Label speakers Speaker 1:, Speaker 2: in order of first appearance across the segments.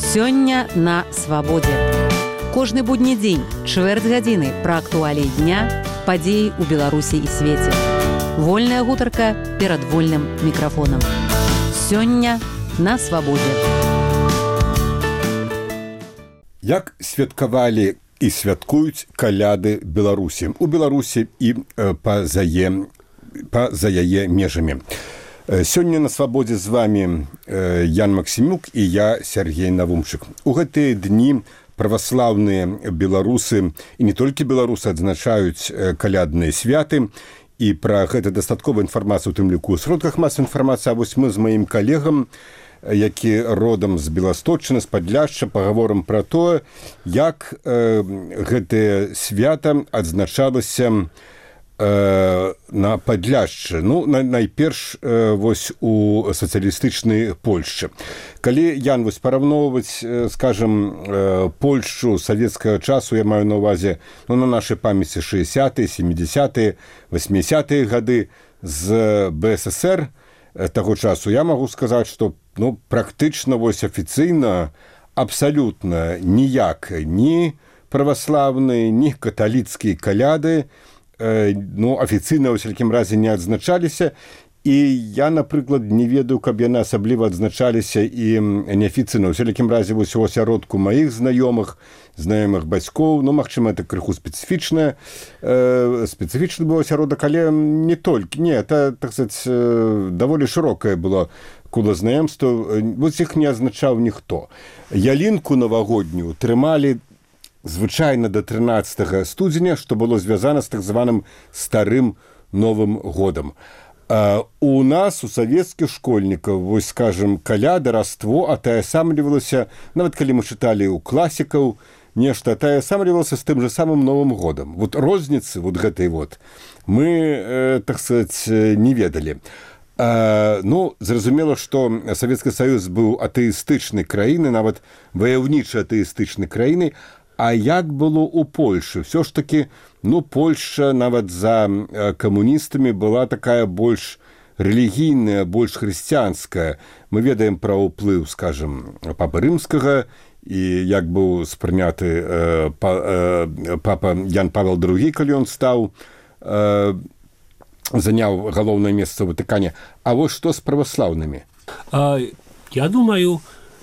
Speaker 1: Сёння на свабодзе. Кожны будні дзень, чвэрць гадзіны пра актуаліі дня, падзеі ў Беларусі і свеце. Вольная гутарка перад вольным мікрафонам. Сёння на свабодзе.
Speaker 2: Як святкавалі і святкуюць каляды Беларусі у Беларусі і па-за яе межамі. Сёння на свабодзе з вами Ян Максімюк і я, Сергей Навумчык. У гэтыя дні праваслаўныя беларусы і не толькі беларусы адзначаюць калядныя святы, і пра гэта дастаткова інфармацыю, у тым ліку ў сродках масавай інфармацыі. А вось мы з маім калегам, які родам з Беласточчыны, з Падляшча, пагаворым пра тое, як гэтае свята адзначалася на Падляшчы. Найперш вось у сацыялістычнай Польшчы. Калі, Ян, вось параўноўваць, скажам, Польшчу савецкага часу, я маю на ўвазе на нашай памяці 60-е, 70-е, 80-е гады з БССР таго часу, я магу сказаць, што практычна вось афіцыйна абсалютна ніяк ні праваслаўныя, ні каталіцкія каляды афіцыйна ў усялякім разе не адзначаліся, і я, напрыклад, не ведаю, каб яны асабліва адзначаліся і неафіцыйна. У усялякім разе вось у асяродку маіх знаёмых бацькоў, магчыма, это крыху спецыфічны быў асяродак, але не толькі. Не, это, так сказаць, даволі шырокае было кола знаёмства. Вось іх не адзначаў ніхто. Ялінку навагоднюю трымалі звычайна да 13 студзеня, што было звязана з так званым старым Новым годам. У нас, у савецкіх школьнікаў, вось, скажем, каляда, раство атаясамлівалася, нават калі мы чыталі ў класікаў, нешта атаясамлівалася з тым жа самым Новым годам. Вот розніцы вот гэтай вот мы, так сказаць, не ведалі. Зразумела, што Савецкі Саюз быў атэістычнай краінай, нават ваяўнічай атэістычнай краінай. А як было ў Польшы? Всё ж такі, Польшча нават за камуністамі была такая больш рэлігійная, больш хрысціянская. Мы ведаем пра ўплыў, скажам, папы рымскага, і як быў спрыняты папа Ян Павел II, калі ён стаў, заняў галоўнае месца ў Ватыкане. А вось што з праваслаўнымі?
Speaker 3: Я думаю,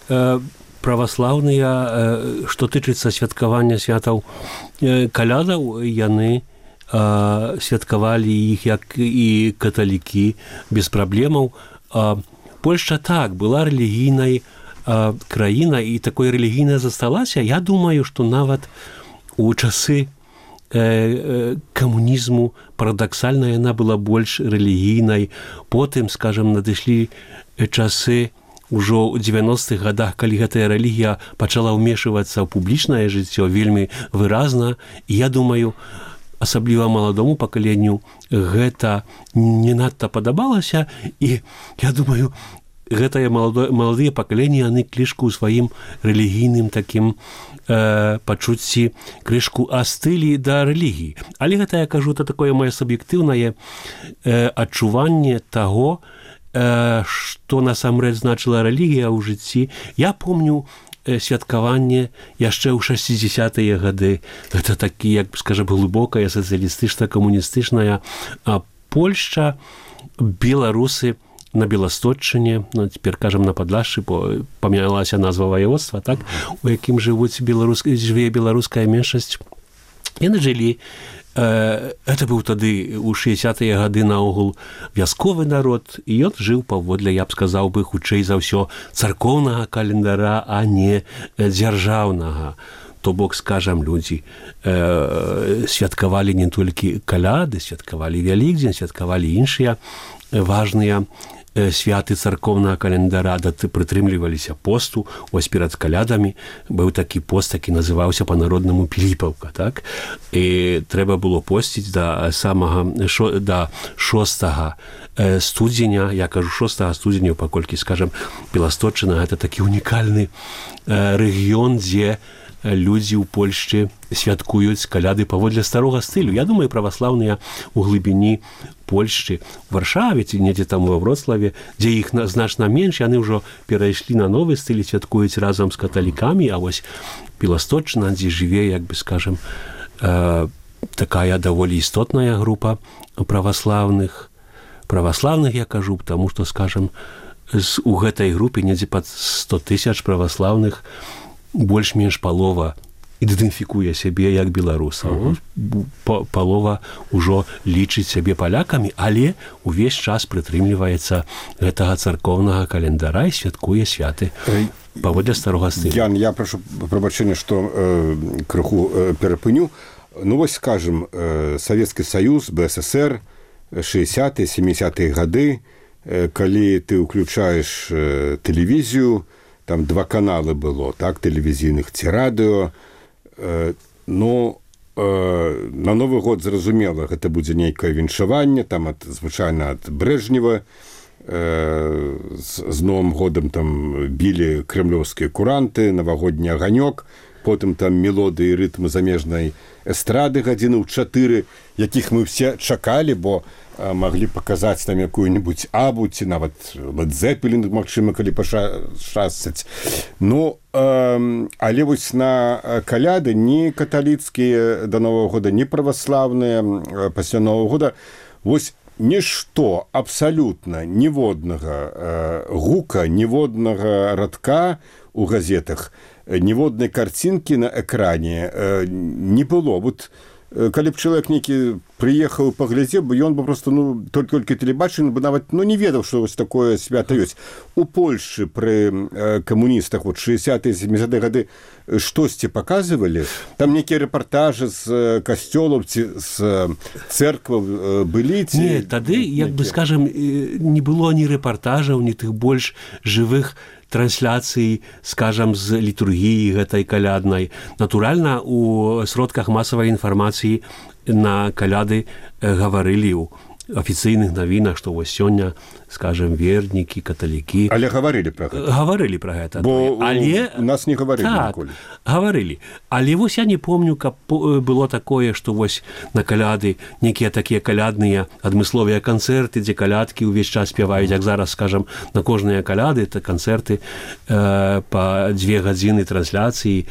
Speaker 3: праваслаўныя, што тычыцца святкавання святаў калядаў, яны святкавалі іх, як і каталікі, без праблемаў. Польшча так, была рэлігійнай краіна, і такой рэлігійнай засталася. Я думаю, што нават у часы камунізму парадаксальна яна была больш рэлігійнай. Потым, скажам, надышлі часы ужо ў 90-х гадах, калі гэтая рэлігія пачала ўмешвацца ў публічнае жыццё вельмі выразна, і я думаю, асабліва маладому пакаленню гэта не надта падабалася, і я думаю, гэтае маладыя пакаленні, яны клішку ў сваім рэлігійным такім пачуцці крышку астылі да рэлігіі. Але гэта, я кажу, это такое маё суб'ектыўнае адчуванне таго, што насамрэч значыла рэлігія ў жыцці. Я помню святкаванне яшчэ ў 60-е гады. Гэта такі, як скажа, глыбокая сацыялістычна-камуністычная Польшча, беларусы на Беласточчыне, цяпер кажам на Падляшчы, бо памянялася назва ваяводства, так, у якім жыве беларуская меншасць. Яны жылі. Это быў тады у 60-е гады наогул вясковы народ, і ён жыў паводле, я б сказаў бы, хутчэй за ўсё царкоўнага календара, а не дзяржаўнага. То бок, скажам, людзі святкавалі не толькі каляды, святкавалі Вялікдзень, святкавалі іншыя важныя святы царкоўнага календара, прытрымліваліся посту. Вось перад калядамі быў такі пост, які называўся па-народнаму Піліпаўка, так? І трэба было посціць да 6 студзеня, я кажу 6 студзеня, паколькі, скажам, Беласточчына гэта такі унікальны рэгіён, дзе людзі ў Польшчы святкуюць каляды паводле старога стылю. Я думаю, праваслаўныя ў глыбіні Польшчы, Варшаве ці недзе там ва Вроцлаве, дзе іх значна менш, яны ўжо перайшлі на новы стыль, святкуюць разам з каталікамі, а вось Біласточчына, дзе жыве, як бы скажем, такая даволі істотная група праваслаўных, я кажу, таму што, скажем, у гэтай групе недзе пад 100 000 праваслаўных больш-менш палова ідэнтыфікуе сябе як беларусаў. Палова ўжо лічыць сябе палякамі, але ўвесь час прытрымліваецца гэтага царкоўнага календара і святкуе святы паводле старога стылю.
Speaker 2: Ян, я прашу прабачэння, што крыху перапыню. Ну вось, скажем, Савецкі Саюз, БССР, 60-е, 70-е гады, калі ты ўключаеш тэлевізію, там 2 каналы было, так, тэлевізійных ці радыё. Ну, на Новы год, зразумела, гэта будзе нейкае віншаванне, там, звычайна, ад Брэжнева, з Новым годам там білі крэмлёўскія куранты, навагодні аганёк, потым там мелодыі і рытмы замежнай эстрады гадзіны ў 4, якіх мы ўсе чакалі, бо маглі паказаць там якую-небудзь Абу ці нават Лед Зеппелін, магчыма, калі пашчасціць. Ну, але вось на каляды ні каталіцкія да Новага года, ні праваслаўныя пасля Новага года, вось нішто абсалютна ніводнага гука, ніводнага радка у газетах, ніводнай карцінкі на экране не было. Вот калі б чалавек нейкі прыехаў, паглядзеў бы, ён бы просто, толькі тэлебачыў, бы нават, не ведаў, што вось такое свята ёсць. У Польшчы пры камуністах, вот 60-е, 70-е гады, штосьці паказывалі? Там нейкія рэпартажы з касцёлаў ці з цэркваў былі?
Speaker 3: Не, тады, як бы, скажем, не было ні рэпартажаў, ні тых больш жывых трансляцый, скажем, з літургіі гэтай каляднай. Натуральна, у сродках масавай інфармацыі на каляды гаварылі ў афіцыйных навінах, што вось сёння, скажем, вернікі, каталікі.
Speaker 2: Але гаварылі пра гэта.
Speaker 3: Гаварылі пра гэта.
Speaker 2: Бо але у нас не гаварылі ніколі.
Speaker 3: Гаварылі. Але вось я не помню, каб было такое, што вось на каляды некія такія калядныя адмысловыя канцэрты, дзе калядкі ўвесь час спяваюць, як зараз, скажем, на кожныя каляды, это канцэрты па 2 гадзіны трансляцыі,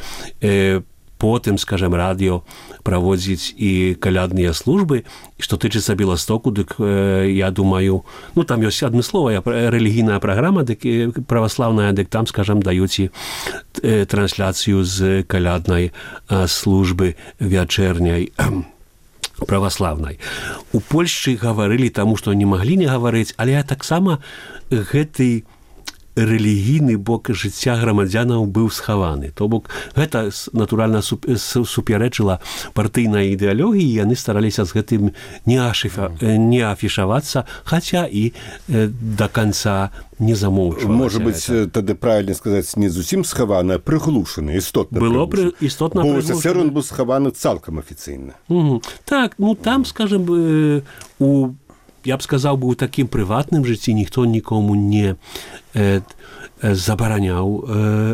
Speaker 3: потым, скажем, радыё праводзіць і калядныя службы. І што тычыцца Беластоку, дык я думаю, там ёсць адмысловая рэлігійная праграма, дык праваслаўная, дык там, скажем, даюць і трансляцыю з каляднай службы вячэрняй праваслаўнай. У Польшчы гаварылі таму, што не маглі не гаварыць, але таксама гэты рэлігійны бок жыцця грамадзянаў быў схаваны. То бок гэта, натуральна, супярэчыла партыйнай ідэалогіі, яны стараліся з гэтым не афішавацца, хаця і да канца не замоўчвалася.
Speaker 2: Можа быць, тады правільна сказаць, не зусім схаваны, а прыглушаны, істотна прыглушаны.
Speaker 3: Было істотна прыглушаны.
Speaker 2: Бо СССР он быў схаваны цалкам афіцыйна.
Speaker 3: Так, там, скажем, я б сказаў, у такім прыватным жыцці ніхто нікому не забараняў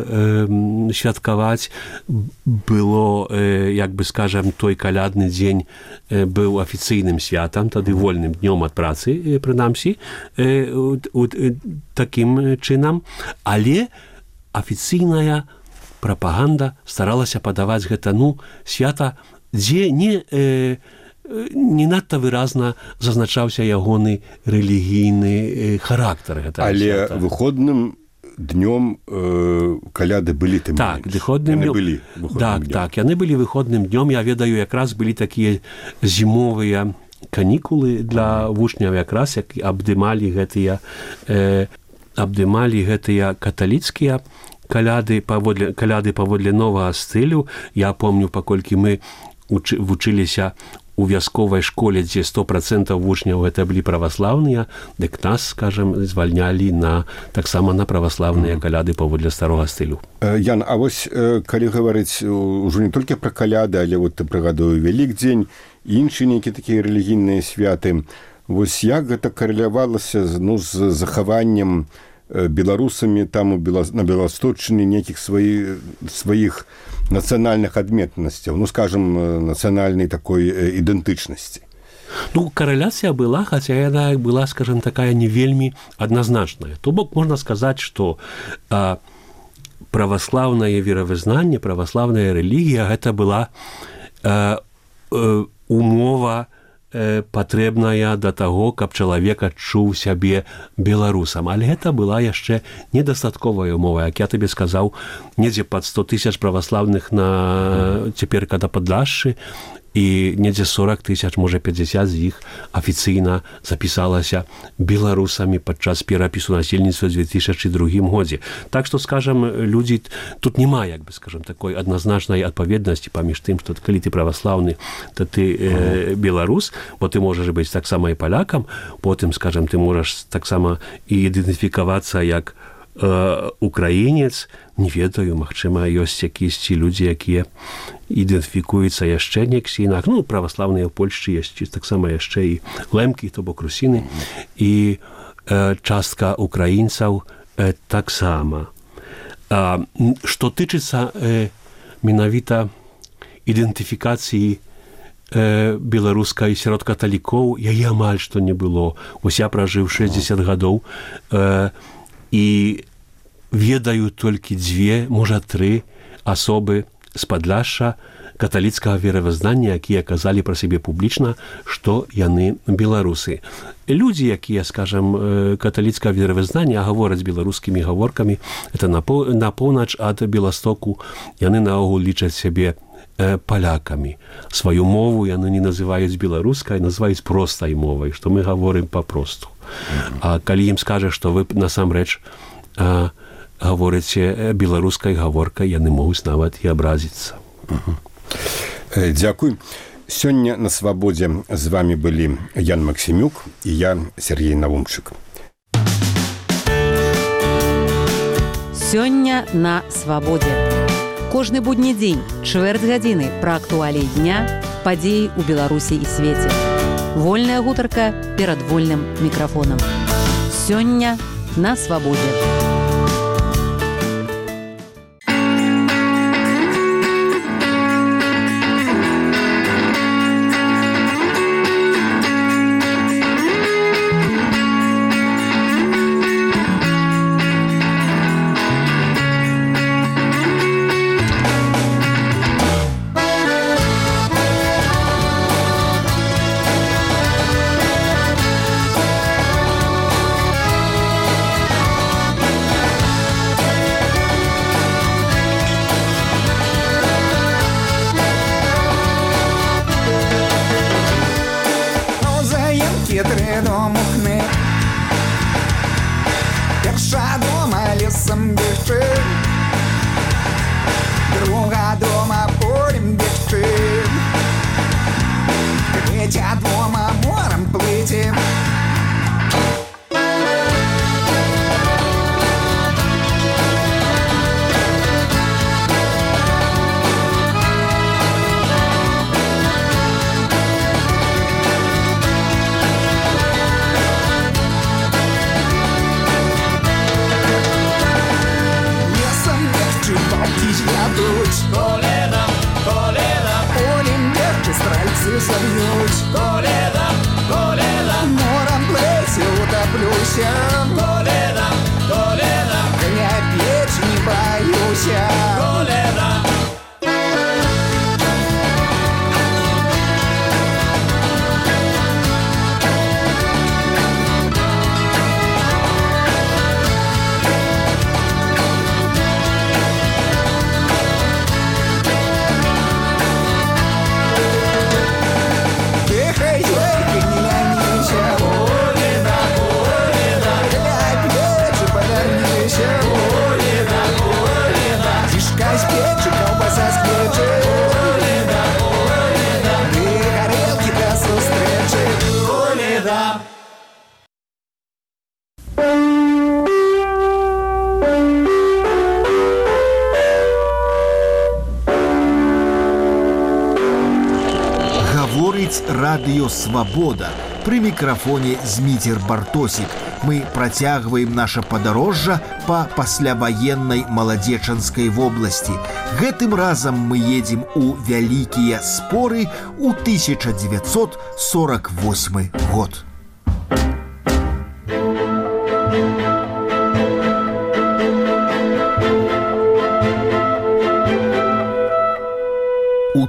Speaker 3: святкаваць. Было, як бы скажем, той калядны дзень быў афіцыйным святам, тады вольным днём ад працы, прынамсі, такім чынам. Але афіцыйная прапаганда старалася падаваць гэта, свята, дзе не надта выразна зазначаўся ягоны рэлігійны характар.
Speaker 2: Але выходным днём каляды былі тым менш.
Speaker 3: Так, выходным днём. Так, яны былі выходным днём. Я ведаю, якраз былі такія зімовыя канікулы для вучняў, якраз як абдымалі гэтыя каталіцкія каляды паводле новага стылю. Я помню, паколькі мы вучыліся у вясковай школе, дзе 100% вучняў гэта былі праваслаўныя, дык нас, скажем, звальнялі таксама на праваслаўныя каляды паводле старога стылю.
Speaker 2: Ян, а вось калі гаварыць ужо не толькі пра каляды, але вот ты прыгадаю Вялікдзень, іншыя нейкія такія рэлігійныя святы, вось як гэта карэлявалася з захаваннем беларусамі там на Беласточчыне нейкіх сваіх нацыянальных адметнасцяў, ну, скажем, нацыянальнай такой ідэнтычнасці?
Speaker 3: Ну, карэляцыя была, хаця яна была, скажем, такая не вельмі адназначная. То бок можна сказаць, што праваслаўнае веравызнанне, праваслаўная рэлігія гэта была умова патрэбная да таго, каб чалавек адчуў сябе беларусам. Але гэта была яшчэ недастатковая умова. Як я табе сказаў, недзе пад 100 000 праваслаўных на цяпер, када Падлашшы, і недзе 40 000, можа 50 з іх афіцыйна запісалася беларусамі падчас перапісу насельніцтва ў 2002 годзе. Так што, скажам, людзі, тут няма, як бы, скажам, такой адназначнай адпаведнасці паміж тым, што калі ты праваслаўны, то ты беларус, бо ты можаш быць таксама і палякам, потым, скажам, ты можаш таксама і ідэнтыфікавацца як украінец, не ведаю, магчыма, ёсць якісьці людзі, якія ідэнтыфікуюцца яшчэ нексі інак. Ну, праваслаўныя ў Польшчы ёсць таксама яшчэ і лэмкі, то бок русіны, і частка украінцаў таксама. Што тычыцца менавіта ідэнтыфікацыі беларускай сярод каталікоў, яе амаль што не было. Вось я пражыў 60 гадоў, і ведаю толькі 2, можа 3 асобы з Падляшша каталіцкага веравызнання, якія казалі пра сябе публічна, што яны беларусы. Людзі, якія, скажам, каталіцкага веравызнання гавораць беларускімі гаворкамі, это на поўнач ад Беластоку, яны наогул лічаць сябе палякамі. Сваю мову яны не называюць беларускай, называюць простай мовай, што мы гаворым папросту. А калі ім скажа, што вы насамрэч гаворыце беларускай гаворкай, яны могуць нават і абразіцца.
Speaker 2: Дзякуй. Сёння на Свабодзе з вами былі Ян Максімюк і я, Сергей Навумчык.
Speaker 1: Сёння на Свабодзе. Кожны будні дзень, чвэрць гадзіны пра актуаліі дня, падзеі ў Беларусі і свеце. Вольная гутарка перад вольным мікрафонам. Сёння на Свабодзе.
Speaker 4: Перша дома лесом бегчы, друга дома полем бегчы, третья дома морем плыти. Ядуть,
Speaker 5: радиё «Свабода». При микрофоне Змитер Бартосик. Мы протягиваем наше подорожжа по пасляваенной Маладзечанской области. Гэтым разом мы едем у Вялікія Споры у 1948 год. У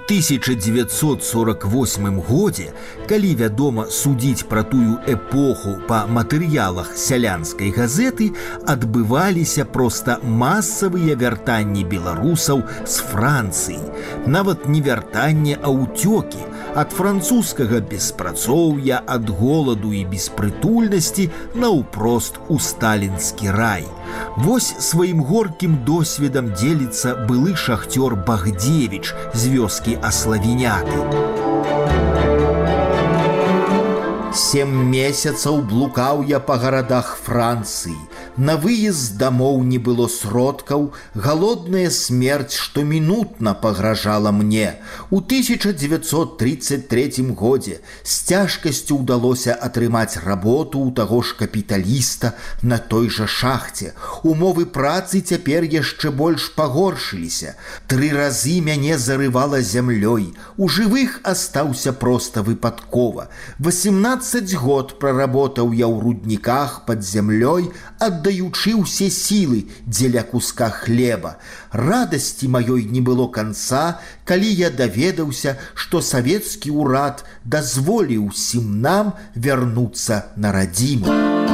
Speaker 5: 1948 годзе, калі, вядома, судзіць пра тую эпоху па матэрыялах сялянскай газеты, адбываліся проста масавыя вяртанні беларусаў з Францыі. Нават не вяртанне, а ўцёкі ад французскага беспрацоўя, ад голаду і беспрытульнасці наўпрост у сталінскі рай. Вось сваім горкім досведам дзеліцца былы шахцёр Багдзевіч з вёскі Аславіняты. 7 месяцаў блукаў я па гарадах Францыі. На выезд дамоў не было сродкаў, галодная смерць штомінутна пагражала мне. У 1933 годзе з цяжкасцю ўдалося атрымаць работу ў таго ж капіталіста на той жа шахце. Умовы працы цяпер яшчэ больш пагоршыліся. 3 разы мяне зарывала зямлёй. У жывых астаўся проста выпадкова. 18 год праработаў я ў рудніках пад зямлёй, аддаючы ўсе сілы дзеля куска хлеба. Радасці маёй не было канца, калі я даведаўся, што савецкі ўрад дазволіў усім нам вярнуцца на радзіму.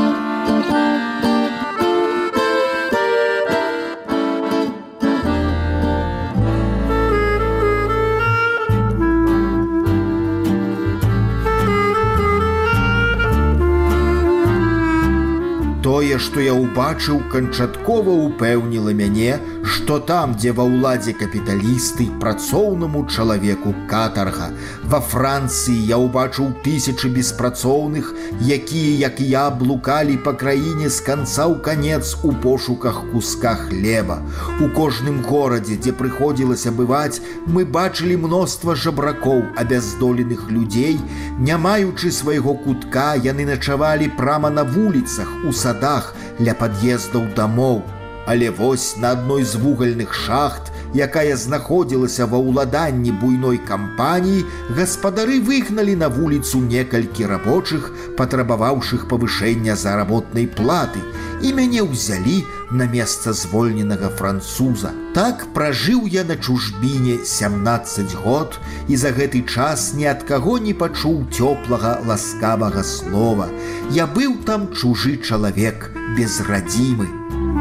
Speaker 5: Тое, што я ўбачыў, канчаткова ўпэўніла мяне, што там, дзе ва ўладзе капіталісты, працоўнаму чалавеку катарга. Ва Францыі я ўбачыў тысячы беспрацоўных, якія, як я, блукалі па краіне з канца ў канец у пошуках куска хлеба. У кожным горадзе, дзе прыходзілася бываць, мы бачылі мноства жабракоў, абяздоленых людзей. Не маючы свайго кутка, яны начавалі прама на вуліцах, у садах, ля пад'ездаў дамоў. Але вось на адной з вугальных шахт, якая знаходзілася ва ўладанні буйной кампаніі, гаспадары выгналі на вуліцу некалькі рабочых, патрабаваўшых павышэння заработнай платы, і мяне ўзялі на месца звольненага француза. Так пражыў я на чужбіне 17 год, і за гэты час ні ад каго не пачуў цёплага, ласкавага слова. Я быў там чужы чалавек, без радзімы.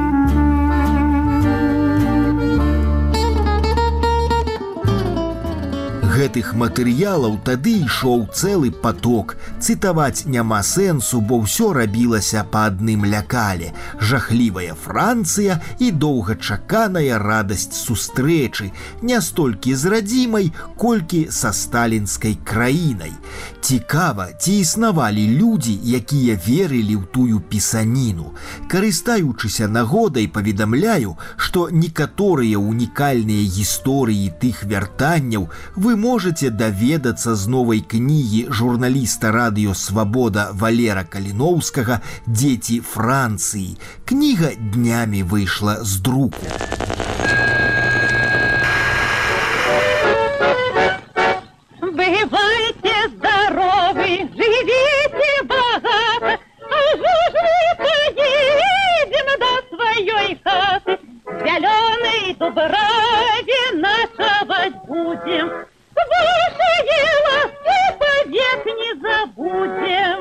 Speaker 5: Гэтых матэрыялаў тады ішоў цэлы паток. Цытаваць няма сэнсу, бо ўсё рабілася па адным лякале. Жахлівая Францыя і доўгачаканая радасць сустрэчы, не столькі з радзімай, колькі са сталінскай краінай. Цікава, ці існавалі людзі, якія верылі ў тую пісаніну. Карыстаючыся нагодай, паведамляю, што некаторыя ўнікальныя гісторыі тых вяртанняў вы можете даведацца з новай кнігі журналіста радыё «Свабода» Валера Каліноўскага «Дзеці Францыі». Кніга днямі выйшла з друку.
Speaker 6: Бывайте здоровы, живите богато, а уж мы поедем до своей хаты, зеленой дубраве ночевать будем. Ваши ласки повек не забудем.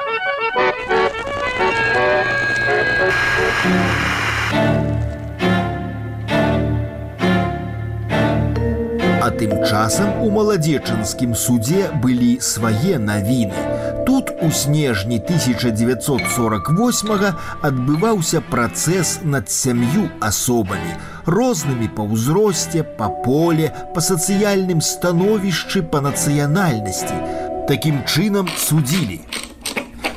Speaker 5: А тым часам у Маладзечанскім судзе былі свае навіны. Тут у снежні 1948-га адбываўся працэс над 7 асобамі, рознымі па ўзросце, па поле, па сацыяльным становішчы, па нацыянальнасці. Такім чынам судзілі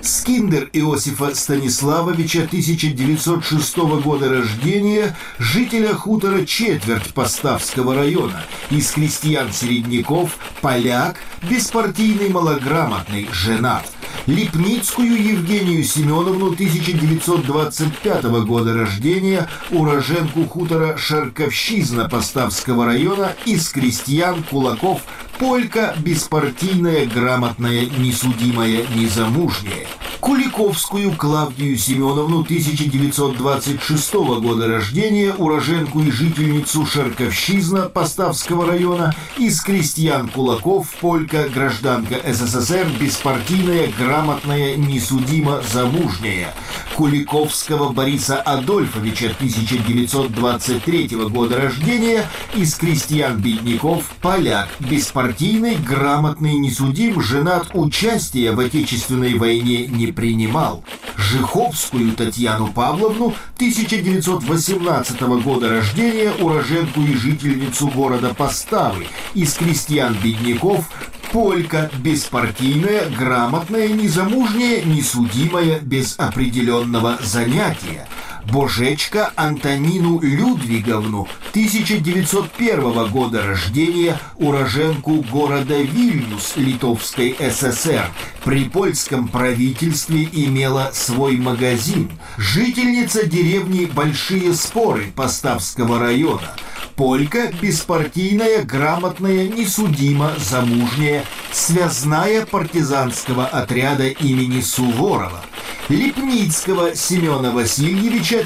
Speaker 5: Скиндер Иосифа Станиславовича, 1906 года рождения, жителя хутора Четверть Поставского района, из крестьян-середняков, поляк, беспартийный, малограмотный, женат. Липницкую Евгению Семеновну, 1925 года рождения, уроженку хутора Шарковщизна Поставского района, из крестьян, кулаков, полька, беспартийная, грамотная, несудимая, незамужняя. Куликовскую Клавдию Семеновну, 1926 года рождения, уроженку и жительницу Шарковщизна Поставского района, из крестьян, кулаков, полька, гражданка СССР, беспартийная, грамотная, несудимо, замужняя. Куликовского Бориса Адольфовича, 1923 года рождения, из крестьян-бедняков, поляк, беспартийный, грамотный, несудим, женат, участия в Отечественной войне не принимал. Жиховскую Татьяну Павловну, 1918 года рождения, уроженку и жительницу города Поставы, из крестьян-бедняков, полька, беспартийная, грамотная, незамужняя, несудимая, без определенного занятия. Божечка Антонину Людвиговну, 1901 года рождения, уроженку города Вильнюс Литовской ССР, при польском правительстве имела свой магазин, жительница деревни Большие Споры Поставского района. Полька, беспартийная, грамотная, несудимо, замужняя, связная партизанского отряда имени Суворова. Липницкого Семена Васильевича,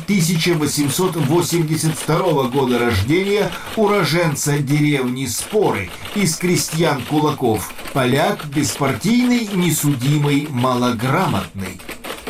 Speaker 5: 1882 года рождения, уроженца деревни Споры, из крестьян кулаков, поляк, беспартийный, несудимый, малограмотный.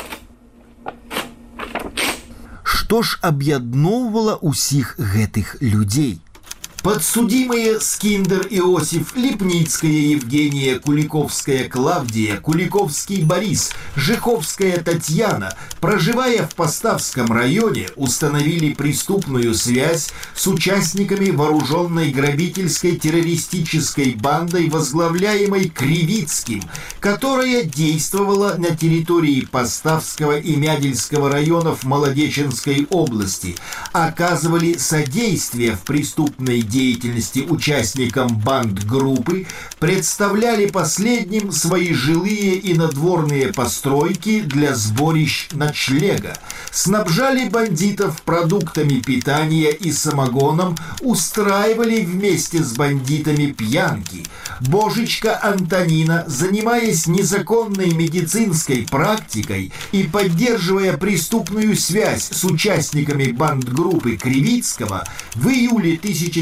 Speaker 5: Што ж аб'ядноўвала ўсіх гэтых людзей? Подсудимые Скиндер Иосиф, Липницкая Евгения, Куликовская Клавдия, Куликовский Борис, Жиховская Татьяна, проживая в Поставском районе, установили преступную связь с участниками вооруженной грабительской террористической бандой, возглавляемой Кривицким, которая действовала на территории Поставского и Мядельского районов Молодеченской области, оказывали содействие в преступной деятельности участникам банд-группы, представляли последним свои жилые и надворные постройки для сборищ ночлега, снабжали бандитов продуктами питания и самогоном, устраивали вместе с бандитами пьянки. Божечка Антонина, занимаясь незаконной медицинской практикой и поддерживая преступную связь с участниками банд-группы Кривицкого, в июле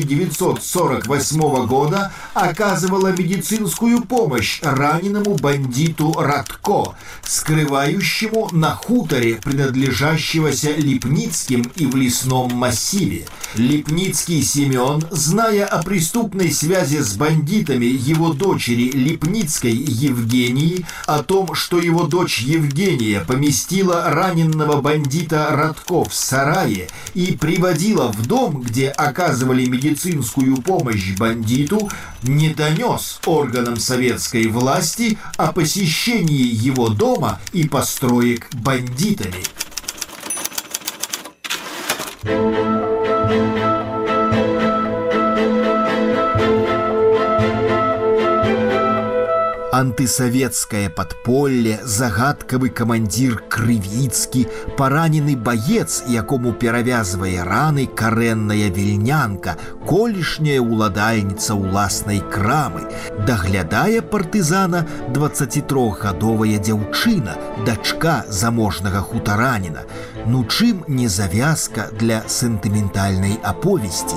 Speaker 5: 1948 года оказывала медицинскую помощь раненому бандиту Радко, скрывающему на хуторе, принадлежащегося Липницким и в лесном массиве. Липницкий Семен, зная о преступной связи с бандитами его дочери Липницкой Евгении, о том, что его дочь Евгения поместила раненного бандита Радко в сарае и приводила в дом, где оказывали медицинскую помощь бандиту, не донес органам советской власти о посещении его дома и построек бандитами. Антысоветское подполье, загадкавы камандзір Крывіцкі, паранены баец, якому перавязвае раны карэнная вільнянка, колішняя ўладальніца ўласнай крамы. Даглядае партызана 23гадовая дзяўчына, дачка заможнага хутараніна. Ну чым не завязка для сентыментальнай аповесці?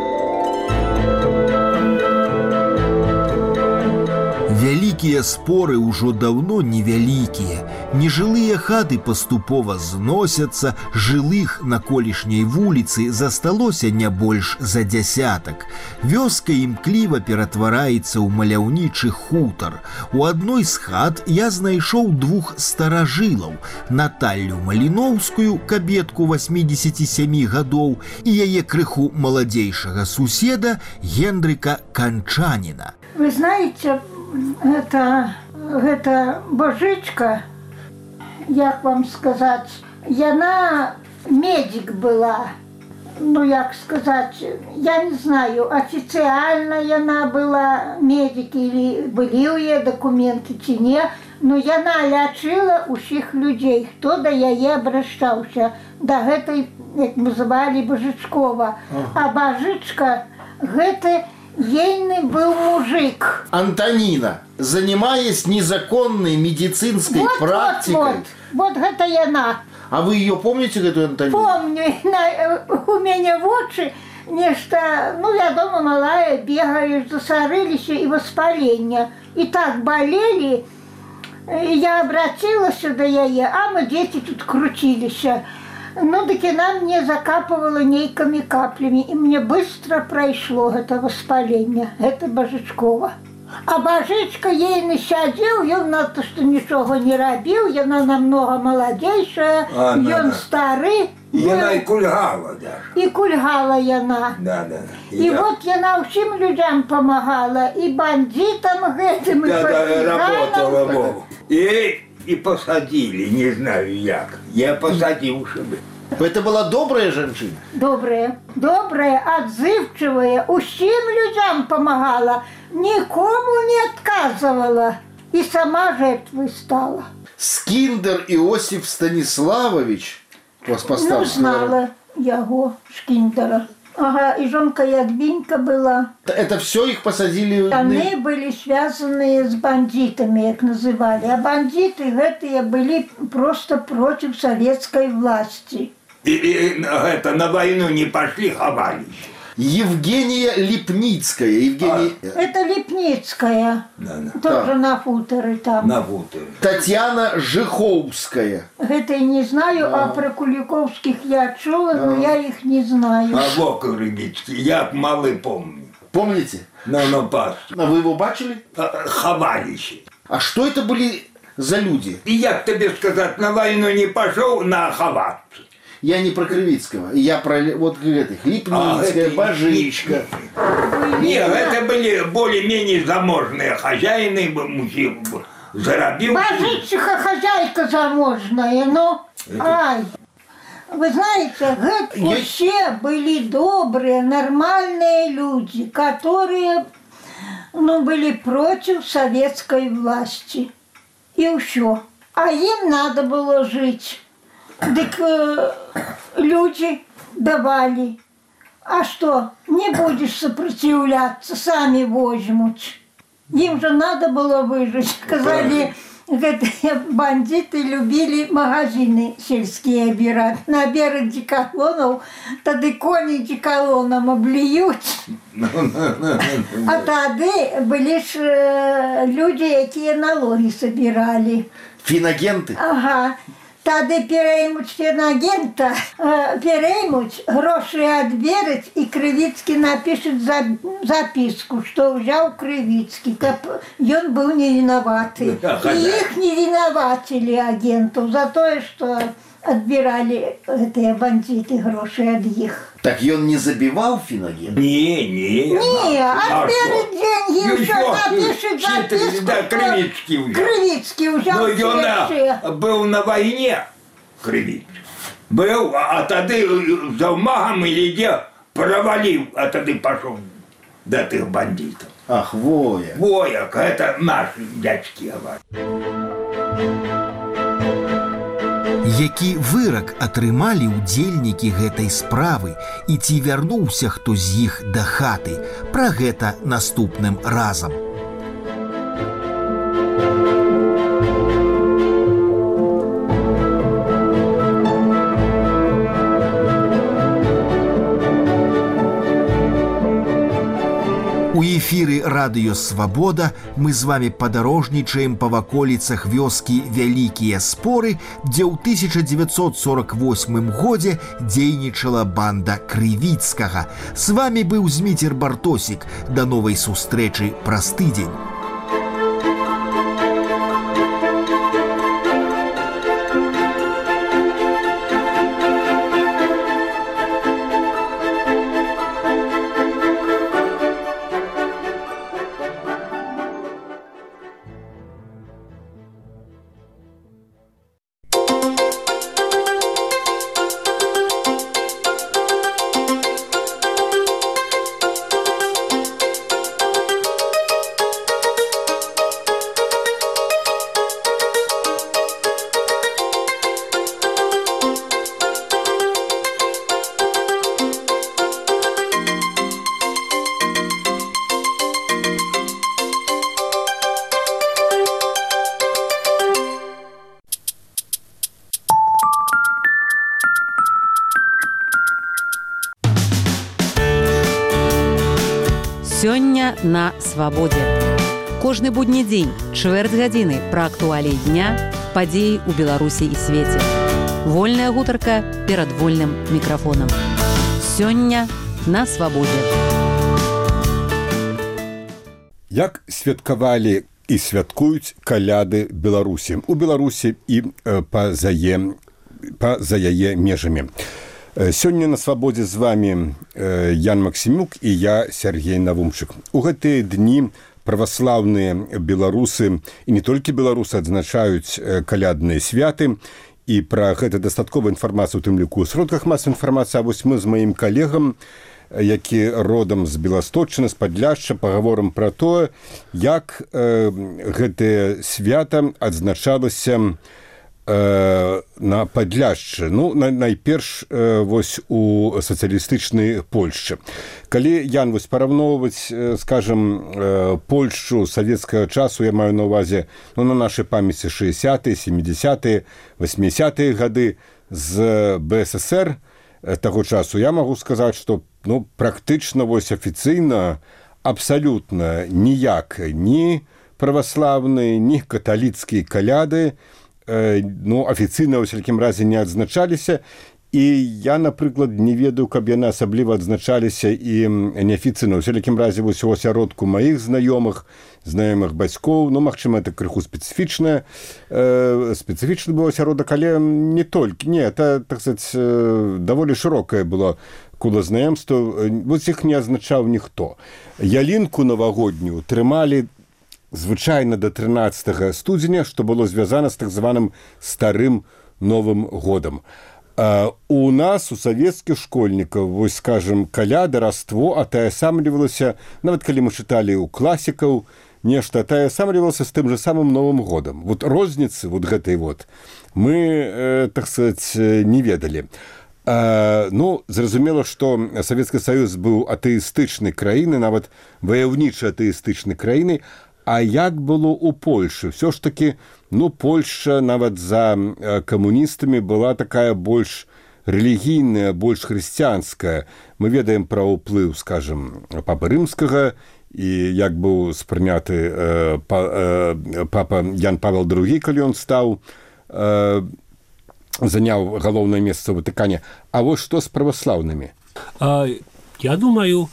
Speaker 5: Вялікія споры ўжо даўно невялікія. Нежылыя хаты паступова зносяцца, жылых на колішняй вуліцы засталося не больш за дзясятак. Вёска імкліва ператвараецца ў маляўнічы хутар. У адной з хат я знайшоў двух старажылаў: Наталлю Маліноўскую, кабетку 87 гадоў, і яе крыху маладзейшага суседа Гендрыка Канчаніна.
Speaker 7: Вы знаете, это Божечка, як вам сказаць, яна медик была. Ну, як сказаць, я не знаю, официально яна была медик или былі ў яе документы ці не, но яна лячыла ўсіх людзей, хто да яе абращаўся, да гэтай, як мы звалі, Божачкова. А Божачка, гэта ейны был мужик.
Speaker 5: Антонина, занимаясь незаконной медицинской практикой.
Speaker 7: Вот гэта яна.
Speaker 5: А вы ее помните, эту Антонину?
Speaker 7: Помню. У меня в очи нечто, ну, я дома малая, бегаешь, засорылись и воспаление. И так болели. Я обратилась сюда, а мы дети тут крутились. Ну, так она мне закапывала нейкими каплями. И мне быстро прошло это воспаление. Это Божачкова. А Божичка ей не сядзеў, ён на то, што нічога не рабіў, яна намного маладзейшая, ён стары.
Speaker 8: Яна і кульгала даже.
Speaker 7: І кульгала яна.
Speaker 8: Да.
Speaker 7: І вот яна ўсім людзям памагала, і бандитам гэтым, і
Speaker 8: работала. И посадили, не знаю як. Я посадил, чтобы...
Speaker 5: Это была добрая женщина?
Speaker 7: Добрая, отзывчивая, усім людям помогала, никому не отказывала и сама жертвой стала.
Speaker 5: Скиндер Иосиф Станиславович вас поставил?
Speaker 7: Ну, знала его, Шкиндера. Ага, и жонка Ядвинька была.
Speaker 5: Это все их посадили?
Speaker 7: Они были связаны с бандитами, как называли. А бандиты гэтые были просто против советской власти.
Speaker 8: И это на войну не пошли, ховались.
Speaker 5: Евгения Липницкая.
Speaker 7: Это Липницкая. Тоже на хуторе там.
Speaker 8: На хуторе.
Speaker 5: Татьяна Жиховская.
Speaker 7: Это я не знаю, а про Куликовских я чула, но я их не знаю.
Speaker 8: А Вока Рыбицкий, я малый помню.
Speaker 5: Помните?
Speaker 8: На пас.
Speaker 5: А вы его бачили?
Speaker 8: Ховались.
Speaker 5: А что это были за люди?
Speaker 8: И я тебе сказать, на войну не пошел, на ховаться.
Speaker 5: Я не про Кривицкого, я про вот этих Липницкая, Божичка.
Speaker 8: Нет, это были более-менее заможные хозяины, мужчины.
Speaker 7: Божичка хозяйка заможная, но... Ай, вы знаете, все были добрые, нормальные люди, которые, ну, были против советской власти. И все. А им надо было жить. Так люди давали. А что, не будешь сопротивляться, сами возьмут. Им же надо было выжить. Сказали, бандиты любили магазины сельские обирать. Наберут деколонов, тогда кони деколоном облиют. А тогда были ж люди, которые налоги собирали.
Speaker 5: Финагенты?
Speaker 7: Ага. Тогда переймуть финагента, переймуть, гроши отберуть, и Кривицкий напишет записку, что взял Кривицкий. Он был не виноватый. И их не виноватили агентов за то, что отбирали эти бандиты гроши от них.
Speaker 5: Так и он не забивал финагент?
Speaker 8: Не,
Speaker 7: отберет деньги, еще напишет записку.
Speaker 8: Да, Кривицкий взял.
Speaker 7: Кривицкий взял.
Speaker 8: Но он был на войне, Кривицкий. Был, а тогда за магом или где провалил, а тогда пошел до этих бандитов.
Speaker 5: Ах, Вояк.
Speaker 8: Вояк, это наши дядьки говорят.
Speaker 9: Які вырак атрымалі ўдзельнікі гэтай справы і ці вярнуўся хто з іх да хаты, пра гэта наступным разам. У эфіры радыё «Свабода» мы з вами падарожнічаем па ваколіцах вёскі Вялікія Споры, дзе ў 1948 годзе дзейнічала банда Крывіцкага. З вами быў Зміцер Бартосік. Да новай сустрэчы праз тыдзень.
Speaker 1: на свабодзе. Кожны будні дзень, чвэрць гадзіны пра актуаліі дня, падзеі ў Беларусі і свеце. Вольная гутарка перад вольным мікрафонам. Сёння на свабодзе.
Speaker 2: Як святкавалі і святкуюць каляды Беларусі у Беларусі і па-за яе межамі. Сёння на свабодзе з вами Ян Максімюк і я, Сергей Навумчык. У гэтыя дні праваслаўныя беларусы і не толькі беларусы адзначаюць калядныя святы, і пра гэта дастаткова інфармацыю, у тым ліку ў сродках масавай інфармацыі. А вось мы з маім калегам, які родам з Беласточчыны, з Падляшча, пагаворым пра тое, як гэтае свята адзначалася на Падляшчы. Ну, найперш вось у сацыялістычнай Польшчы. Калі, Ян, вось параўноўваць, скажам, Польшчу савецкага часу, я маю на ўвазе, ну, на нашай памяці 60-е, 70-е, 80-е гады з БССР таго часу, я магу сказаць, што, ну, практычна вось афіцыйна абсалютна ніяк ні праваслаўныя, ні каталіцкія каляды ну, афіцыйна ў усялякім разе не адзначаліся, і я, напрыклад, не ведаю, каб яны асабліва адзначаліся і неафіцыйна. У усялякім разе вось у асяродку маіх знаёмых бацькоў, ну, магчыма, это крыху спецыфічны быў асяродак, але не толькі, не, это, так сказаць, даволі шырокае было кола знаёмства, вось іх не адзначаў ніхто. Ялінку навагоднюю трымалі звычайна да 13 студзеня, што было звязана з так званым старым Новым годам. У нас, у савецкіх школьнікаў, вось, скажем, каляда, раство атаясамлівалася, нават калі мы чыталі ў класікаў, нешта атаясамлівалася з тым жа самым Новым годам. Вот розніцы вот гэтай вот мы, так сказаць, не ведалі. Ну, зразумела, што Савецкі Саюз быў атэістычнай краінай, нават ваяўнічай атэістычнай краінай. А як было ў Польшы? Всё ж такі, ну, Польшча нават за камуністамі была такая больш рэлігійная, больш хрысціянская. Мы ведаем пра ўплыў, скажам, папы рымскага, і як быў спрыняты папа Ян Павел II, калі ён стаў, заняў галоўнае месца ў Ватыкане. А вось што з праваслаўнымі?
Speaker 3: Я думаю,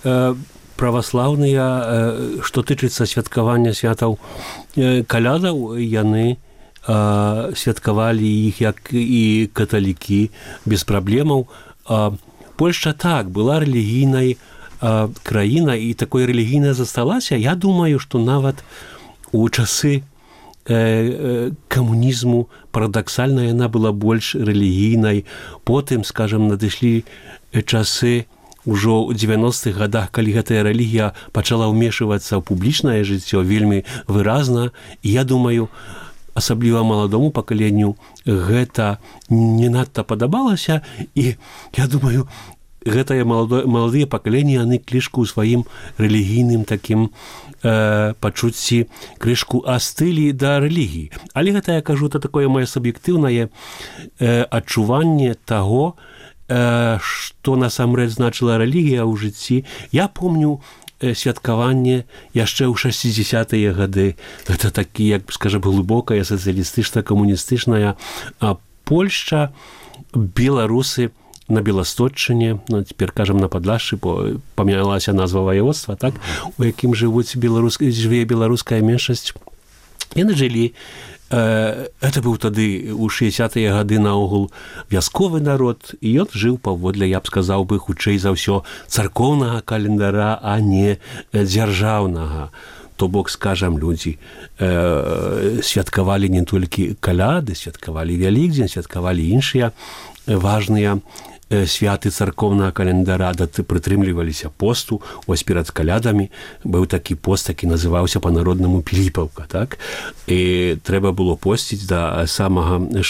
Speaker 3: праваслаўныя, што тычыцца святкавання святаў калядаў, яны святкавалі іх, як і каталікі, без праблемаў. Польшча так, была рэлігійнай краіна, і такой рэлігійнай засталася. Я думаю, што нават у часы камунізму парадаксальна яна была больш рэлігійнай. Потым, скажам, надышлі часы ужо ў 90-х гадах, калі гэтая рэлігія пачала ўмешвацца ў публічнае жыццё вельмі выразна, і я думаю, асабліва маладому пакаленню гэта не надта падабалася, і я думаю, гэтае маладыя пакаленні, яны крышку ў сваім рэлігійным такім пачуцці крышку астылі да рэлігіі. Але гэта, я кажу, это такое маё суб'ектыўнае адчуванне таго, што насамрэч значыла рэлігія ў жыцці. Я помню святкаванне яшчэ ў 60-е гады. Гэта такі, як скажам, глыбокая сацыялістычна-камуністычная Польшча, беларусы на Беласточчыне, ну, цяпер кажам на Падляшчы, бо памянялася назва ваяводства, так, у якім жыве беларуская меншасць. Яны жылі. Это быў тады у 60-е гады наогул вясковы народ, і ён жыў паводле, я б сказаў бы, хутчэй за ўсё царкоўнага календара, а не дзяржаўнага. То бок, скажам, людзі святкавалі не толькі каляды, святкавалі Вялікдзень, святкавалі іншыя важныя святы царкоўнага календара, прытрымліваліся посту. Ось перад калядамі быў такі пост, які называўся па-народнаму Піліпаўка, так? І трэба было посціць да 6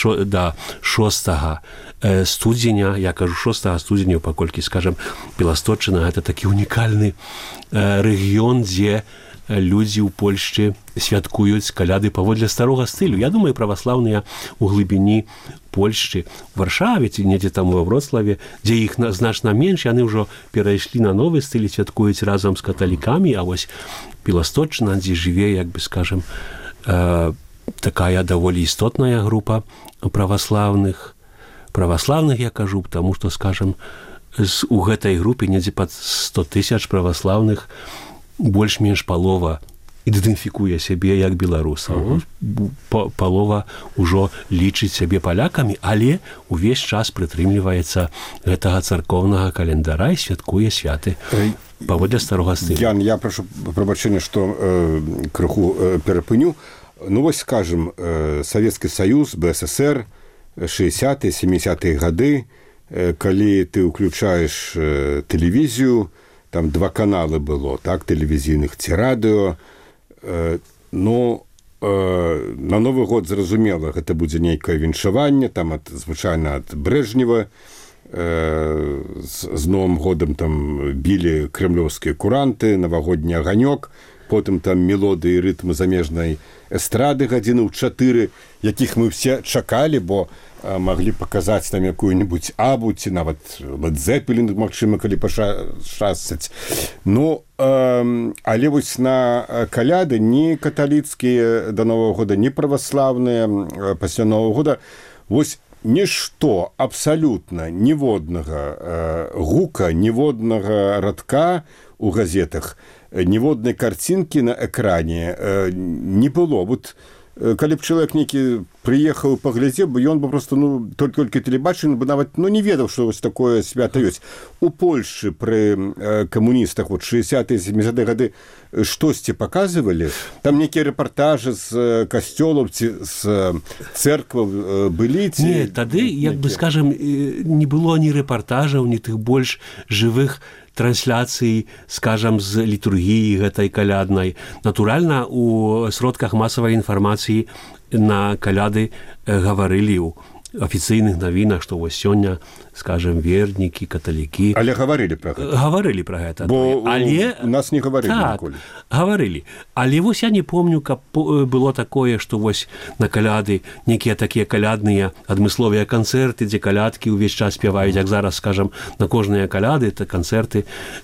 Speaker 3: студзеня, я кажу 6 студзеня, паколькі, скажам, Беласточчына гэта такі унікальны рэгіён, дзе людзі ў Польшчы святкуюць каляды паводле старога стылю. Я думаю, праваслаўныя ў глыбіні Польшчы, Варшаве ці недзе там у Вроцлаве, дзе іх значна менш, яны ўжо перайшлі на новы стыль і святкуюць разам з каталікамі, а вось Біласточчына, дзе жыве, як бы скажам, такая даволі істотная група праваслаўных, я кажу, потому што, скажам, у гэтай групе недзе пад 100 000 праваслаўных больш-менш палова ідэнтыфікуе сябе як беларусаў. Палова ўжо лічыць сябе палякамі, але ўвесь час прытрымліваецца гэтага царкоўнага календара і святкуе святы паводле старога стылю.
Speaker 2: Ян, я прашу прабачэння, што крыху перапыню. Ну вось, скажем, Савецкі Саюз, БССР, 60-е, 70-е гады, калі ты ўключаеш тэлевізію, там 2 каналы было, так, тэлевізійных ці радыё, ну, на Новы год, зразумела, гэта будзе нейкае віншаванне, там, звычайна, ад Брэжнева, з Новым годам там білі крэмлёўскія куранты, навагодні аганёк, потым там мелодыі і рытмы замежнай эстрады гадзіны ў 4, якіх мы все чакалі, бо маглі паказаць там якую-небудзь Абу ці нават Лед Зеппелін, магчыма, калі пашчасціць. Ну, але вось на каляды ні каталіцкія да Новага года, ні праваслаўныя пасля Новага года, вось нішто абсалютна ніводнага гука, ніводнага радка у газетах, ніводнай карцінкі на экране не было. Вот калі б чалавек нейкі прыехаў паглядзеў бы, ён бы просто толькі тэлебачыў, бы нават не ведаў, што вось такое свята ёсць. У Польшчы пры камуністах 60-е, 70-е гады штосьці паказвалі, там нейкія рэпартажы з касцёлаў ці з цэркваў былі ці...
Speaker 3: Не, тады, як бы скажам, не было ні рэпартажаў, ні тых больш жывых трансляцый, скажам, з літургіі гэтай каляднай. Натуральна, у сродках масавай інфармацыі на каляды гаварылі ў афіцыйных навінах, што вось сёння, скажам, вернікі, каталікі...
Speaker 2: Але гаварылі пра гэта.
Speaker 3: Гаварылі пра гэта.
Speaker 2: Бо але... у нас не гаварылі ніколі.
Speaker 3: Гаварылі. Але вось я не помню, каб было такое, што вось на каляды некія такія калядныя адмысловыя канцэрты, дзе калядкі ўвесь час спяваюць, як зараз, скажам, на кожныя каляды, это канцэрты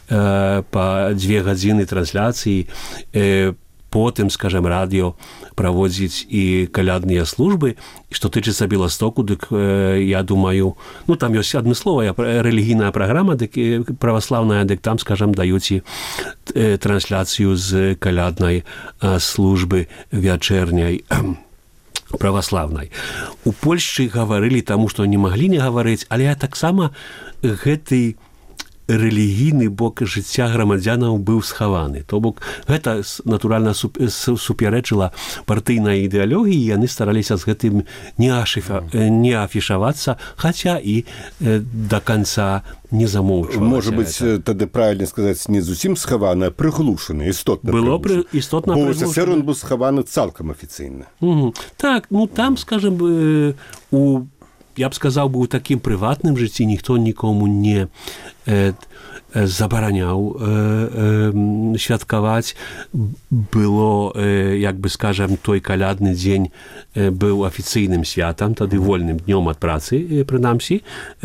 Speaker 3: па 2 гадзіны трансляцыі, потым, скажем, радыё праводзіць і калядныя службы. І што тычыцца Беластоку, дык я думаю, ну там ёсць адмысловая рэлігійная праграма, дык праваслаўная, дык там, скажем, даюць і трансляцыю з каляднай службы вячэрняй праваслаўнай. У Польшчы гаварылі таму, што не маглі не гаварыць, але таксама гэты рэлігійны бок жыцця грамадзянаў быў схаваны. То бок гэта, натуральна, супярэчыла партыйнай ідэалогіі, яны стараліся з гэтым не афішавацца, хаця і да канца не замоўчвалася.
Speaker 2: Можа быць, тады правільна сказаць, не зусім схаваны, а прыглушаны, істотна
Speaker 3: прыглушаны. Было істотна
Speaker 2: прыглушаны. Бо СССР он быў схаваны цалкам афіцыйна.
Speaker 3: Так, ну там, скажем, я б сказаў, быў у такім прыватным жыцці, ніхто нікому не забараняў святкаваць. Было, як бы скажам, той калядны дзень быў афіцыйным святам, тады вольным днём ад працы, прынамсі,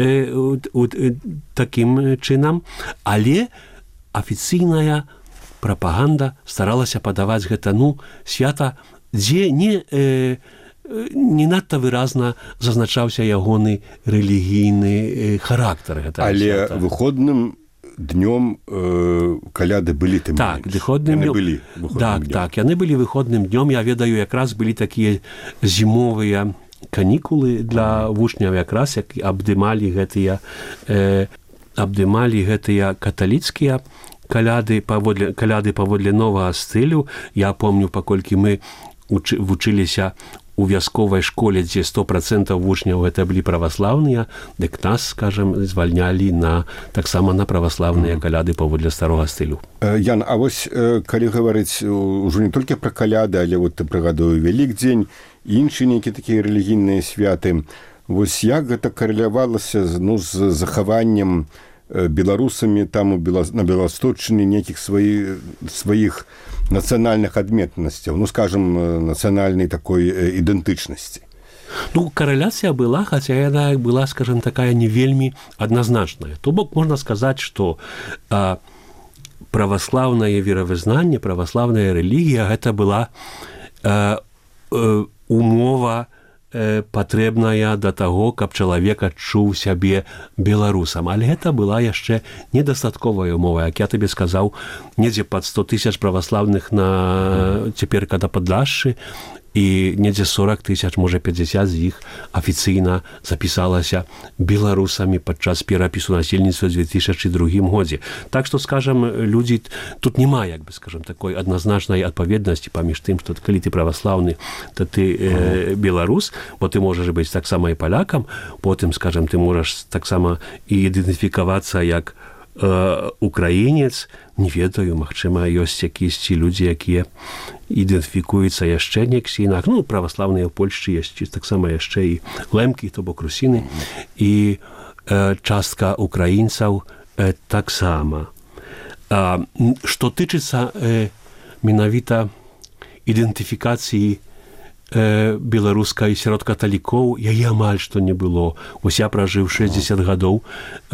Speaker 3: такім чынам. Але афіцыйная прапаганда старалася падаваць гэта, свята, дзе не надта выразна зазначаўся ягоны рэлігійны характар.
Speaker 2: Але выходным днём каляды былі тым менш.
Speaker 3: Так, яны былі выходным днём. Так, яны былі выходным днём. Я ведаю, якраз былі такія зімовыя канікулы для вучняў, якраз як абдымалі гэтыя каталіцкія каляды паводле новага стылю. Я помню, паколькі мы вучыліся у вясковай школе, дзе 100% вучняў гэта былі праваслаўныя, дык нас, скажем, звальнялі таксама на праваслаўныя каляды паводле старога стылю.
Speaker 2: Ян, а вось калі гаварыць ужо не толькі пра каляды, але вот ты прыгадаю Вялікдзень, іншыя нейкія такія рэлігійныя святы, вось як гэта карэлявалася з захаваннем беларусамі там на Беласточыне нейкіх сваіх нацыянальных адметнасцяў, ну, скажем, нацыянальнай такой ідэнтычнасці?
Speaker 3: Ну, карэляцыя была, хаця яна была, скажем, такая не вельмі адназначная. То бок можна сказаць, што праваслаўнае веравызнанне, праваслаўная рэлігія гэта была умова патрэбная да таго, каб чалавек адчуў сябе беларусам. Але гэта была яшчэ недастатковая умова. Як я табе сказаў, недзе пад 100 000 праваслаўных на цяпер, когда Падлашшы, і недзе 40 000, можа 50 з іх афіцыйна запісалася беларусамі падчас перапісу насельніцтва ў 2002 годзе. Так што, скажам, людзі, тут няма, як бы, скажам, такой адназначнай адпаведнасці паміж тым, што калі ты праваслаўны, то ты беларус, бо ты можаш быць таксама і палякам, потым, скажам, ты можаш таксама і ідэнтыфікавацца як украінец, не ведаю, магчыма, ёсць якісьці людзі, якія ідэнтыфікуюцца яшчэ нексі інак. Ну, праваслаўныя ў Польшчы ёсць таксама яшчэ і лэмкі, то бок русіны, і частка украінцаў таксама. Што тычыцца менавіта ідэнтыфікацыі беларускай сярод каталікоў, яе амаль што не было. Вось я пражыў 60 гадоў,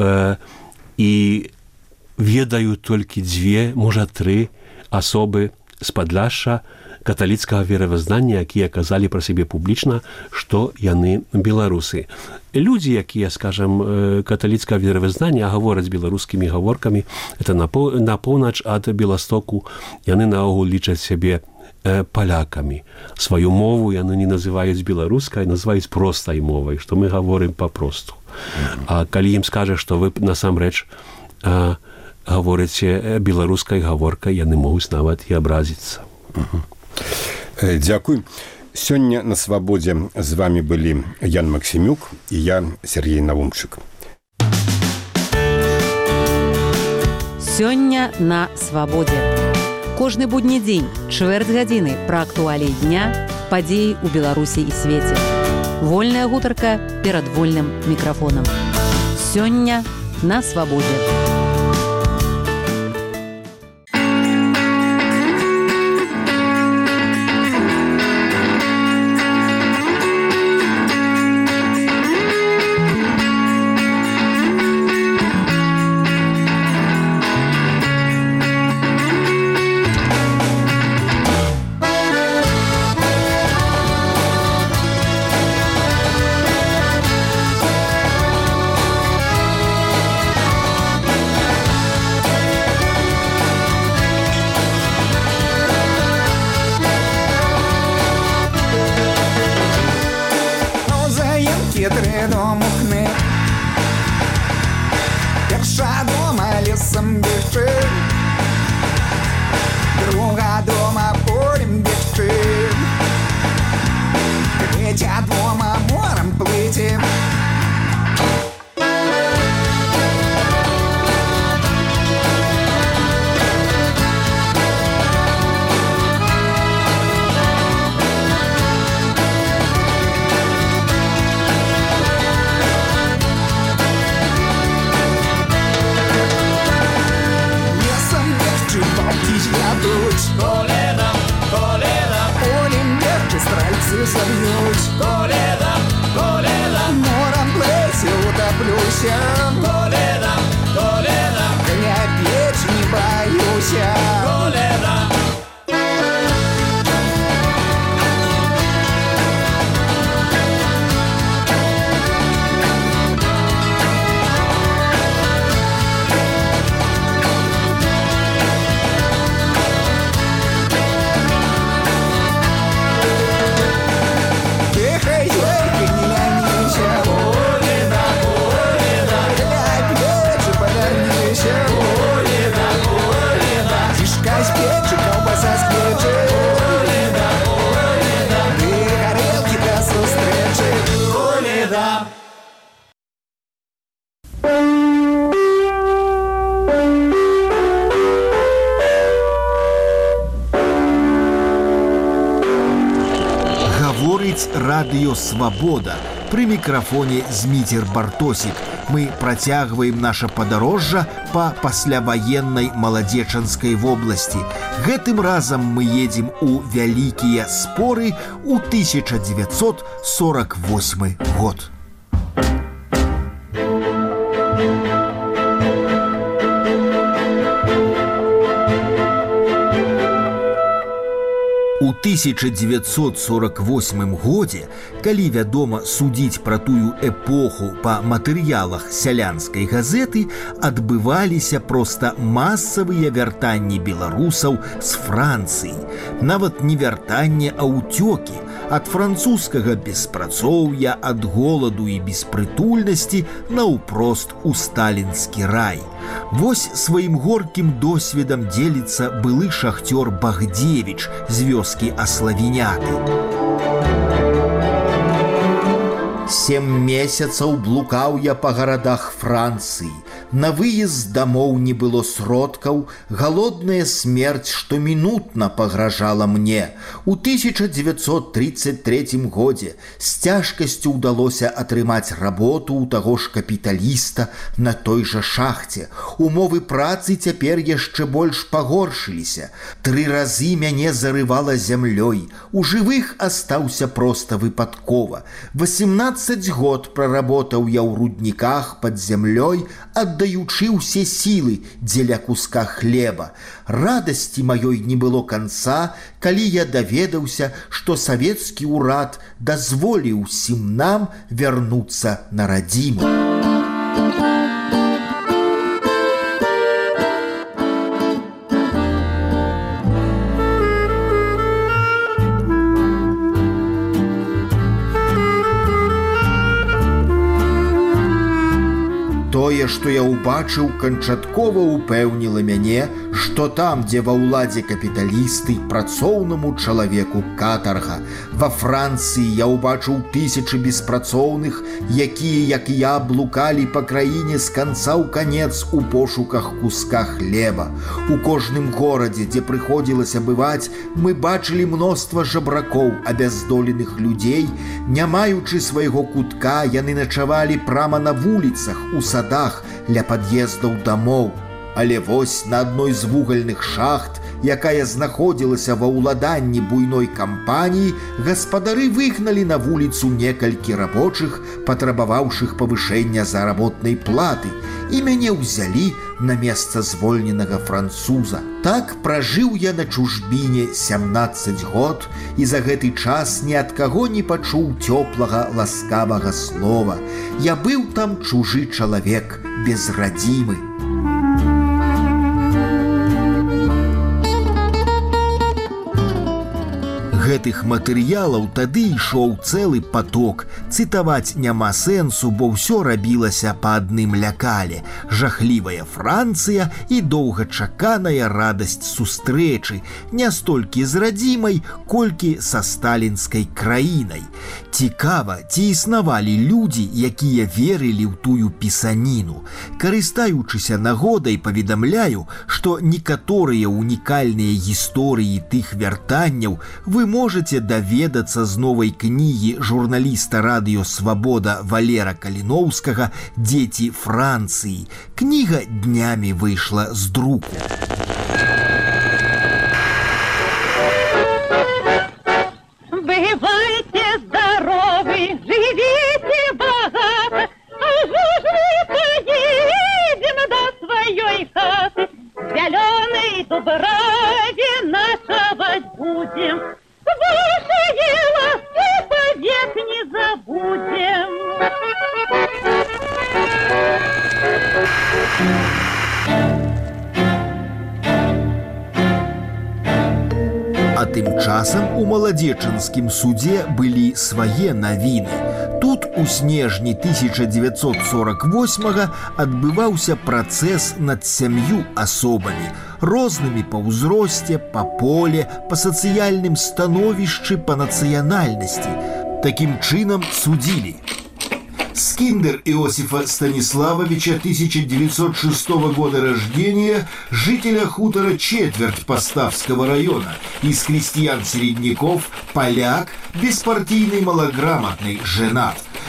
Speaker 3: і ведаю толькі 2, можа 3 асобы з Падляшша каталіцкага веравызнання, якія казалі пра сябе публічна, што яны беларусы. Людзі, якія, скажам, каталіцкага веравызнання гавораць беларускімі гаворкамі, это на поўнач ад Беластоку, яны наогул лічаць сябе палякамі. Сваю мову яны не называюць беларускай, называюць простай мовай, што мы гаворым папросту. А калі ім скажа, што вы насамрэч гаворыце беларускай гаворкай, яны могуць нават і абразіцца.
Speaker 2: Дзякуй. Сёння на Свабодзе з вами былі Ян Максімюк і я, Сергей Навумчык.
Speaker 1: Сёння на Свабодзе. Кожны будні дзень, чвэрць гадзіны пра актуаліі дня, падзеі ў Беларусі і свеце. Вольная гутарка перад вольным мікрафонам. Сёння на Свабодзе.
Speaker 4: Перша дома лесом бегчы, друга дома полем бегчы, третья дома морем плыти.
Speaker 10: Колено, колено,
Speaker 4: полем бегчи, стрельцы собьют.
Speaker 10: Колено, колено,
Speaker 4: морем плыти, утоплюся.
Speaker 10: Колено, колено,
Speaker 4: коня печь не боюся.
Speaker 10: Колено.
Speaker 9: Радыё Свабода. Пры мікрафоне Зміцер Бартосік. Мы працягваем наша падарожжа па пасляваеннай маладзечанскай вобласці. Гэтым разам мы едзем у вялікія споры ў 1948 год. У 1948 годзе, калі, вядома, судзіць пра тую эпоху па матэрыялах сялянскай газеты, адбываліся проста масавыя вяртанні беларусаў з Францыі. Нават не вяртанне, а ўцёкі ад французскага беспрацоўя, ад голаду і беспрытульнасці наўпрост у сталінскі рай. Вось сваім горкім досведам дзеліцца былы шахцёр Багдзевіч з вёскі Аславіняты.
Speaker 5: 7 месяцаў блукаў я па гарадах Францыі. На выезд дамоў не было сродкаў, галодная смерць штомінутна пагражала мне. У 1933 годзе з цяжкасцю ўдалося атрымаць работу ў таго ж капіталіста на той жа шахце. Умовы працы цяпер яшчэ больш пагоршыліся. 3 разы мяне зарывала зямлёй. У жывых астаўся проста выпадкова. 18 год праработаў я ў рудніках пад зямлёй, аддаючы ўсе сілы дзеля куска хлеба. Радасці маёй не было канца, калі я даведаўся, што савецкі ўрад дазволіў усім нам вярнуцца на радзіму. Тое, што я ўбачыў, канчаткова ўпэўніла мяне, што там, дзе ва ўладзе капіталісты, працоўнаму чалавеку катарга. Ва Францыі я ўбачыў тысячы беспрацоўных, якія, як і я, блукалі па краіне з канца ў канец у пошуках куска хлеба. У кожным горадзе, дзе прыходзілася бываць, мы бачылі мноства жабракоў, абяздоленых людзей. Не маючы свайго кутка, яны начавалі прама на вуліцах, у садах, ля пад'ездаў дамоў. Але вось на адной з вугальных шахт, якая знаходзілася ва ўладанні буйной кампаніі, гаспадары выгналі на вуліцу некалькі рабочых, патрабаваўшых павышэння заработнай платы, і мяне ўзялі на месца звольненага француза. Так пражыў я на чужбіне 17 год, і за гэты час ні ад каго не пачуў цёплага, ласкавага слова. Я быў там чужы чалавек, без радзімы.
Speaker 9: Гэтых матэрыялаў тады ішоў цэлы поток. Цытаваць няма сэнсу, бо ўсё рабілася па адным лякале. Жахлівая Францыя і доўгачаканая радасць сустрэчы, не столькі з радзімай, колькі са сталінскай краінай. Цікава, ці існавалі людзі, якія верылі ў тую пісаніну. Карыстаючыся нагодай, паведамляю, што некаторыя ўнікальныя гісторыі тых вяртанняў вы можете даведацца з новай кнігі журналіста радыё «Свабода» Валера Каліноўскага «Дзеці Францыі». Кніга днямі выйшла з друку.
Speaker 6: Бывайте здоровы, живите богато, а уж мы поедем до своей хаты, зеленой дубраве ночевать будем. Ваши ласки повек не забудем.
Speaker 9: А тым часам у маладзечанскім судзе былі свае навіны. Тут у снежні 1948 адбываўся працэс над 7 асобамі, рознымі па ўзросце, па поле, па сацыяльным становішчы, па нацыянальнасці. Такім чынам судзілі Скиндер Иосифа Станиславовича, 1906 года рождения, жителя хутора Четверть Поставского района, из крестьян-середняков, поляк, беспартийный, малограмотный, женат.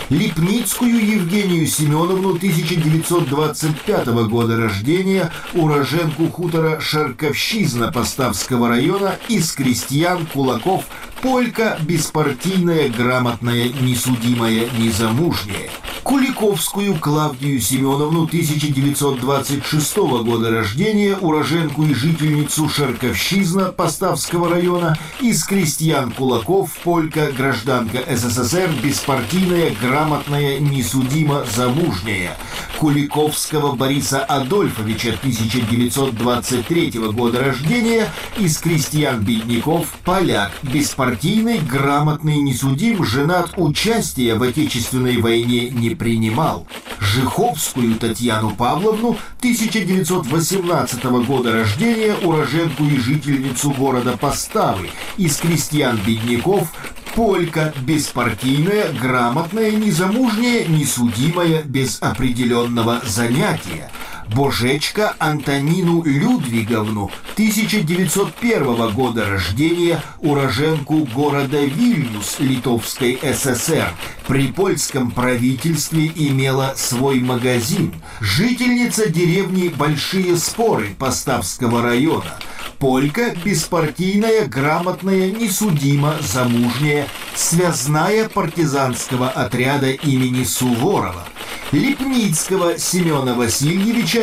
Speaker 9: Липницкую Евгению Семеновну 1925 года рождения, уроженку хутора Шарковщизна Поставского района, из крестьян кулаков, полька беспартийная, грамотная, несудимая, незамужняя. Куликовскую Клавдию Семеновну 1926 года рождения, уроженку и жительницу Шарковщизна Поставского района, из крестьян кулаков, полька, гражданка СССР, беспартийная, грамотная, несудимо, замужняя. Куликовского Бориса Адольфовича 1923 года рождения, из крестьян-бедняков, поляк, беспартийный, грамотный, несудим, женат, участия в Отечественной войне не принимал. Жиховскую Татьяну Павловну 1918 года рождения, уроженку и жительницу города Поставы, из крестьян-бедняков, полька, беспартийная, грамотная, незамужняя, несудимая, без определенного занятия. Божечка Антонину Людвиговну 1901 года рождения, уроженку города Вильнюс Литовской ССР, при польском правительстве имела свой магазин, жительница деревни Большие Споры Поставского района. Полька беспартийная, грамотная, несудимо, замужняя, связная партизанского отряда имени Суворова. Липницкого Семена Васильевича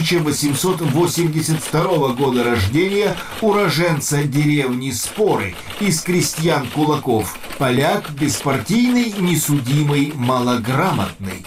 Speaker 9: 1882 года рождения, уроженца деревни Споры, из крестьян кулаков, поляк, беспартийный, несудимый, малограмотный.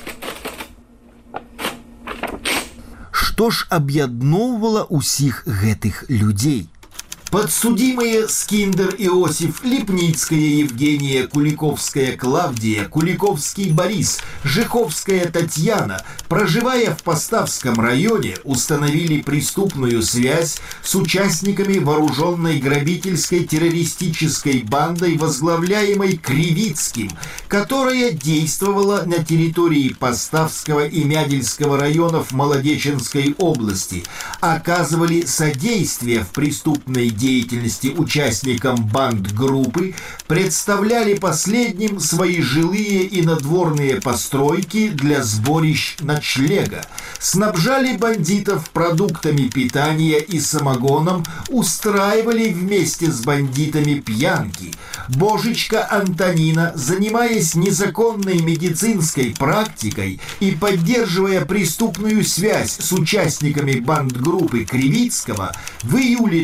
Speaker 9: Што ж аб'ядноўвала ўсіх гэтых людзей? Подсудимые Скиндер Иосиф, Липницкая Евгения, Куликовская Клавдия, Куликовский Борис, Жиховская Татьяна, проживая в Поставском районе, установили преступную связь с участниками вооруженной грабительской террористической бандой, возглавляемой Кривицким, которая действовала на территории Поставского и Мядельского районов Молодеченской области, оказывали содействие в преступной деятельности участникам банд-группы, представляли последним свои жилые и надворные постройки для сборищ ночлега, снабжали бандитов продуктами питания и самогоном, устраивали вместе с бандитами пьянки. Божечка Антонина, занимаясь незаконной медицинской практикой и поддерживая преступную связь с участниками бандгруппы Кривицкого, в июле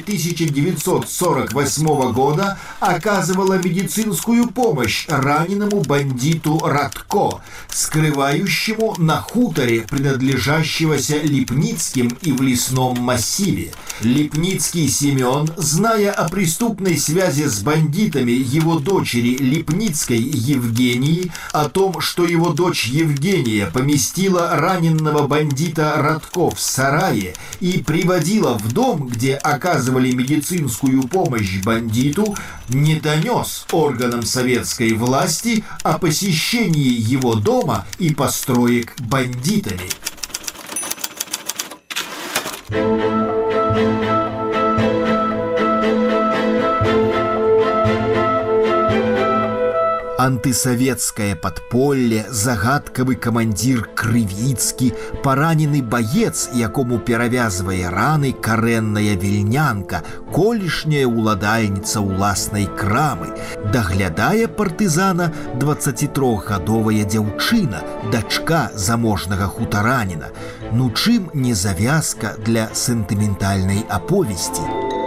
Speaker 9: 1948 года оказывала медицинскую помощь раненому бандиту Радко, скрывающему на хуторе, принадлежащегося Липницким и в лесном массиве. Липницкий Семен, зная о преступной связи с бандитами его дочери Липницкой Евгении, о том, что его дочь Евгения поместила раненного бандита Радко в сарае и приводила в дом, где оказывали медицинскую помощь бандиту, не донес органам советской власти о посещении его дома и построек бандитами. Антысоветское подполье, загадкавы камандзір Крывіцкі, паранены баец, якому перавязвае раны карэнная вільнянка, колішняя ўладальніца ўласнай крамы. Даглядае партызана 23гадовая дзяўчына, дачка заможнага хутараніна. Ну чым не завязка для сентыментальнай аповесці?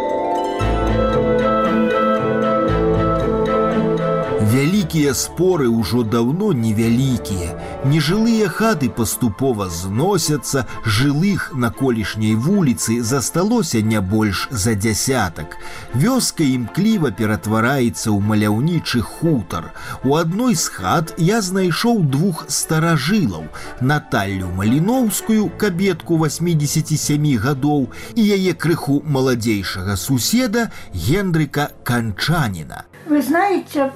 Speaker 9: Вялікія споры ўжо даўно невялікія. Нежылыя хаты паступова зносяцца, жылых на колішняй вуліцы засталося не больш за дзясятак. Вёска імкліва ператвараецца ў маляўнічы хутар. У адной з хат я знайшоў двух старажылаў: Наталлю Маліноўскую, кабетку 87 гадоў, і яе крыху маладзейшага суседа Гендрыка Канчаніна.
Speaker 7: Вы знаете,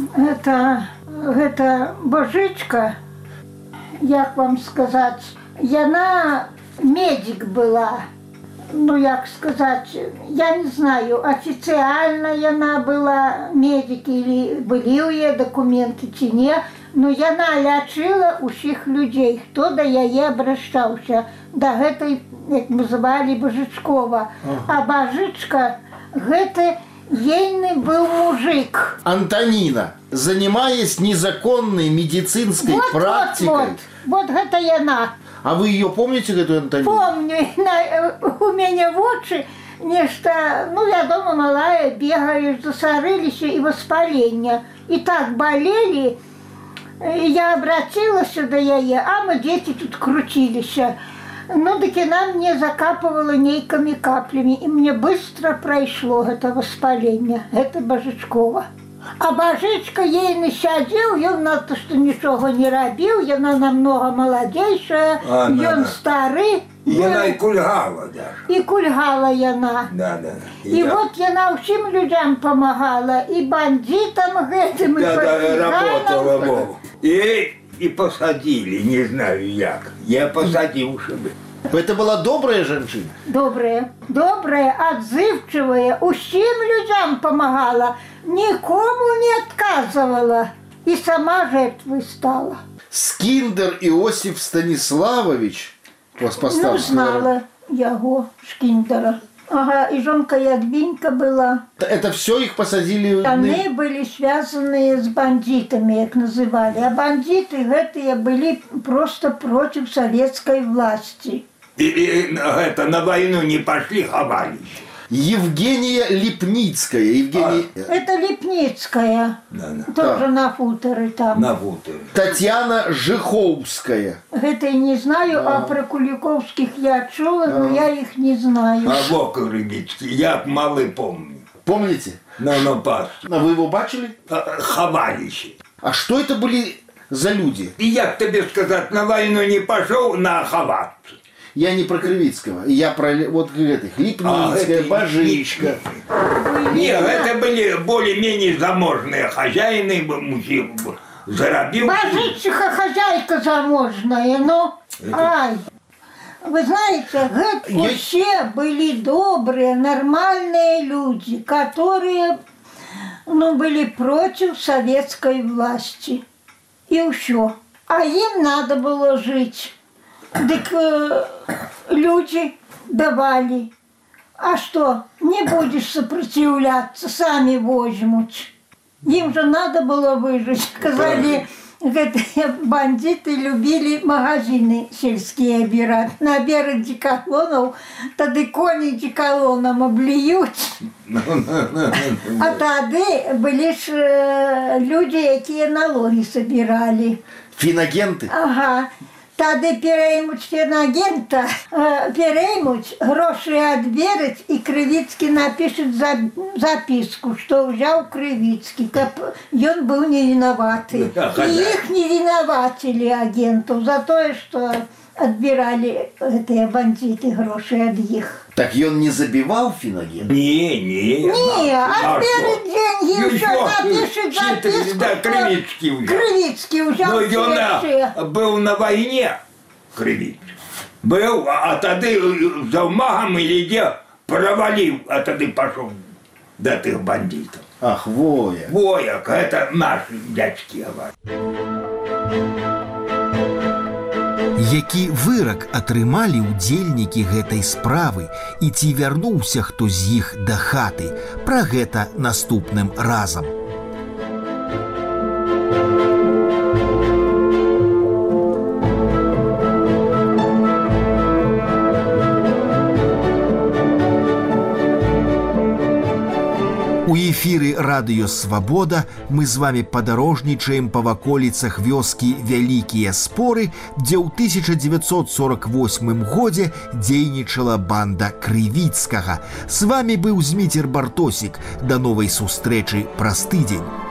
Speaker 7: гэта Божечка, як вам сказать, яна медик была. Ну, як сказать, я не знаю, официально яна была медик или были у яе документы ці не, Но яна лячыла ўсіх людзей, хто да яе абращаўся, да гэтай, як мы звалі, Бажычкова. А Бажычка гэта ейны был мужик.
Speaker 9: Антонина, занимаясь незаконной медицинской практикой.
Speaker 7: Вот гэта яна.
Speaker 9: А вы ее помните, эту Антонину?
Speaker 7: Помню. У меня в очи нечто, ну, я дома малая, бегаешь, засорылись и воспаление. И так болели. Я обратилась до яе, а мы дети тут крутились. Ну, так она мне закапывала нейкими каплями, и мне быстро прошло это воспаление. Это Бажычкова. А Бажычка ейный сядзеў, ён на то, что ничего не робил, яна намного молодейшая, ён стары.
Speaker 8: Яна и кульгала даже.
Speaker 7: И кульгала яна.
Speaker 8: Да.
Speaker 7: И вот яна всем людям помогала, и бандитам гэтым, и
Speaker 8: работала. И посадили, не знаю як. Я посадил, чтобы...
Speaker 9: Это была добрая женщина?
Speaker 7: Добрая, отзывчивая, всем людям помогала, никому не отказывала и сама жертвой стала.
Speaker 9: Скиндер Иосиф Станиславович вас поставил?
Speaker 7: Ну, знала его, Шкиндера. Ага, и жонка Ядвинька была.
Speaker 9: Это все их посадили?
Speaker 7: Они были связаны с бандитами, как называли. А бандиты гэтые были просто против советской власти.
Speaker 8: И это на войну не пошли, ховались.
Speaker 9: Евгения Липницкая.
Speaker 7: Это Липницкая. Тоже на хуторе там.
Speaker 8: На хуторе.
Speaker 9: Татьяна Жиховская.
Speaker 7: Это я не знаю, а про Куликовских я чула, но я их не знаю.
Speaker 8: А Вока Рыбицкий, я малый помню.
Speaker 9: Помните?
Speaker 8: На пас.
Speaker 9: А вы его бачили?
Speaker 8: Ховались.
Speaker 9: А что это были за люди?
Speaker 8: И я тебе сказать, на войну не пошел, на ховаться.
Speaker 9: Я не про Кривицкого, я про вот этих Липницкая, Бажичка.
Speaker 8: Нет, это были более-менее заможные хозяины, мужчины.
Speaker 7: Бажичка хозяйка заможная, но... Ай, вы знаете, все были добрые, нормальные люди, которые были против советской власти. И все. А им надо было жить. Так люди давали. А что, не будешь сопротивляться, сами возьмут. Им же надо было выжить. Сказали, бандиты любили магазины сельские обирать. На берег декатлонов, тогда кони декалоном облиют. А тогда были ж люди, которые налоги собирали.
Speaker 9: Финагенты?
Speaker 7: Ага. Тогда переймуть финагента, переймуть, гроши отберуть, и Кривицкий напишет записку, что взял Кривицкий. Он был не виноватый. И их не виноватили агентов за то, что отбирали эти бандиты гроши от них.
Speaker 9: Так и он не забивал финагент?
Speaker 8: Не,
Speaker 7: отберет деньги, еще напишет записку.
Speaker 8: Да, Кривицкий взял. Но он был на войне, Кривицкий. Был, а тогда за магом или где провалил, а тогда пошел до этих бандитов.
Speaker 9: Ах, Вояк.
Speaker 8: Вояк, это наши дядьки говорят.
Speaker 9: Які вырак атрымалі ўдзельнікі гэтай справы і ці вярнуўся хто з іх да хаты, пра гэта наступным разам. У эфіры радыё Свабода мы з вами падарожнічаем па ваколіцах вёскі Вялікія Споры, дзе ў 1948 годзе дзейнічала банда Крывіцкага. З вами быў Зміцер Бартосік. Да новай сустрэчы праз тыдзень.